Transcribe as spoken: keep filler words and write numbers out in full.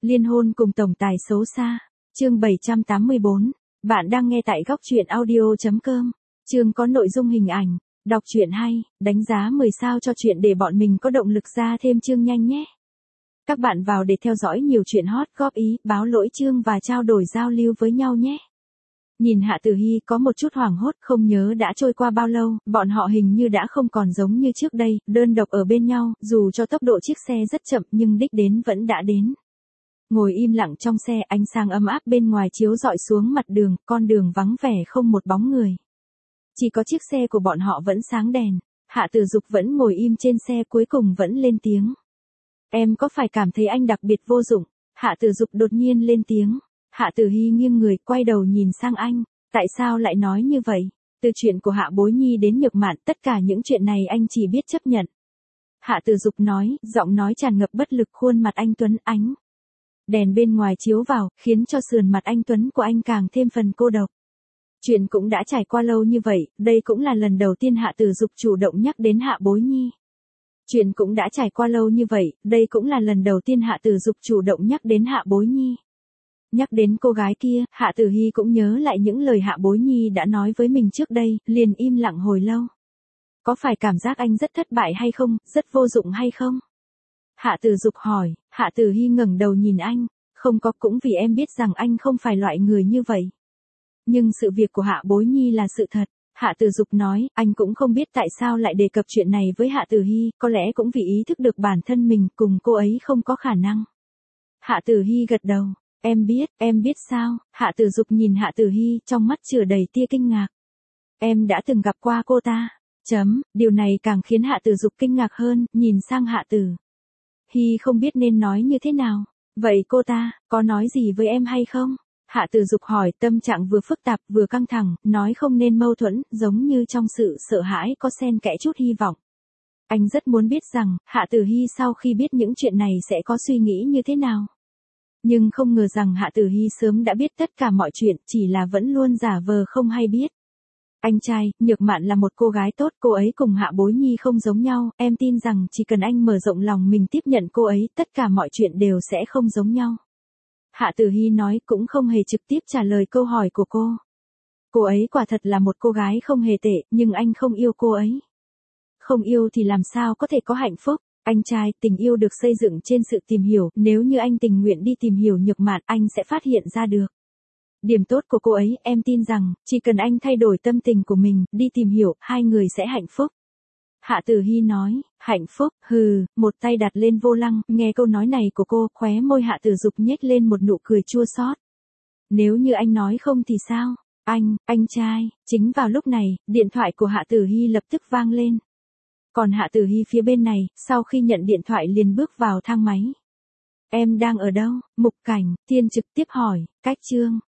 Liên hôn cùng tổng tài xấu xa. Chương bảy trăm tám mươi bốn. Bạn đang nghe tại góc truyện audio chấm com. Chương có nội dung hình ảnh. Đọc truyện hay, đánh giá mười sao cho chuyện để bọn mình có động lực ra thêm chương nhanh nhé. Các bạn vào để theo dõi nhiều chuyện hot, góp ý, báo lỗi chương và trao đổi giao lưu với nhau nhé. Nhìn Hạ Tử Hy có một chút hoảng hốt, không nhớ đã trôi qua bao lâu, bọn họ hình như đã không còn giống như trước đây, đơn độc ở bên nhau, dù cho tốc độ chiếc xe rất chậm nhưng đích đến vẫn đã đến. Ngồi im lặng trong xe, ánh sáng ấm áp bên ngoài chiếu rọi xuống mặt đường, con đường vắng vẻ không một bóng người. Chỉ có chiếc xe của bọn họ vẫn sáng đèn. Hạ Tử Dục vẫn ngồi im trên xe, cuối cùng vẫn lên tiếng. Em có phải cảm thấy anh đặc biệt vô dụng? Hạ Tử Dục đột nhiên lên tiếng. Hạ Tử Hy nghiêng người, quay đầu nhìn sang anh. Tại sao lại nói như vậy? Từ chuyện của Hạ Bối Nhi đến Nhược Mạn, tất cả những chuyện này anh chỉ biết chấp nhận. Hạ Tử Dục nói, giọng nói tràn ngập bất lực, khuôn mặt anh tuấn ánh. Đèn bên ngoài chiếu vào, khiến cho sườn mặt anh tuấn của anh càng thêm phần cô độc. Chuyện cũng đã trải qua lâu như vậy, đây cũng là lần đầu tiên Hạ Tử Dục chủ động nhắc đến Hạ Bối Nhi. Chuyện cũng đã trải qua lâu như vậy, đây cũng là lần đầu tiên Hạ Tử Dục chủ động nhắc đến Hạ Bối Nhi. Nhắc đến cô gái kia, Hạ Tử Hy cũng nhớ lại những lời Hạ Bối Nhi đã nói với mình trước đây, liền im lặng hồi lâu. Có phải cảm giác anh rất thất bại hay không, rất vô dụng hay không? Hạ Tử Dục hỏi. Hạ Tử Hy ngẩng đầu nhìn anh. Không có, cũng vì em biết rằng anh không phải loại người như vậy. Nhưng sự việc của Hạ Bối Nhi là sự thật. Hạ Tử Dục nói, anh cũng không biết tại sao lại đề cập chuyện này với Hạ Tử Hy, có lẽ cũng vì ý thức được bản thân mình cùng cô ấy không có khả năng. Hạ Tử Hy gật đầu. Em biết, em biết sao? Hạ Tử Dục nhìn Hạ Tử Hy, trong mắt chứa đầy tia kinh ngạc. Em đã từng gặp qua cô ta. Chấm, điều này càng khiến Hạ Tử Dục kinh ngạc hơn, nhìn sang Hạ Tử Hy không biết nên nói như thế nào. Vậy cô ta, có nói gì với em hay không? Hạ Tử Dục hỏi, tâm trạng vừa phức tạp vừa căng thẳng, nói không nên mâu thuẫn, giống như trong sự sợ hãi có xen kẽ chút hy vọng. Anh rất muốn biết rằng, Hạ Tử Hy sau khi biết những chuyện này sẽ có suy nghĩ như thế nào. Nhưng không ngờ rằng Hạ Tử Hy sớm đã biết tất cả mọi chuyện, chỉ là vẫn luôn giả vờ không hay biết. Anh trai, Nhược Mạn là một cô gái tốt, cô ấy cùng Hạ Bối Nhi không giống nhau, em tin rằng chỉ cần anh mở rộng lòng mình tiếp nhận cô ấy, tất cả mọi chuyện đều sẽ không giống nhau. Hạ Tử Hy nói, cũng không hề trực tiếp trả lời câu hỏi của cô. Cô ấy quả thật là một cô gái không hề tệ, nhưng anh không yêu cô ấy. Không yêu thì làm sao có thể có hạnh phúc? Anh trai, tình yêu được xây dựng trên sự tìm hiểu, nếu như anh tình nguyện đi tìm hiểu Nhược Mạn, anh sẽ phát hiện ra được. Điểm tốt của cô ấy, em tin rằng, chỉ cần anh thay đổi tâm tình của mình, đi tìm hiểu, hai người sẽ hạnh phúc. Hạ Tử Hy nói, hạnh phúc, hừ, một tay đặt lên vô lăng, nghe câu nói này của cô, khóe môi Hạ Tử Dục nhếch lên một nụ cười chua xót. Nếu như anh nói không thì sao? Anh, anh trai, chính vào lúc này, điện thoại của Hạ Tử Hy lập tức vang lên. Còn Hạ Tử Hy phía bên này, sau khi nhận điện thoại liền bước vào thang máy. Em đang ở đâu? Mục Cảnh, Thiên trực tiếp hỏi, cách chương.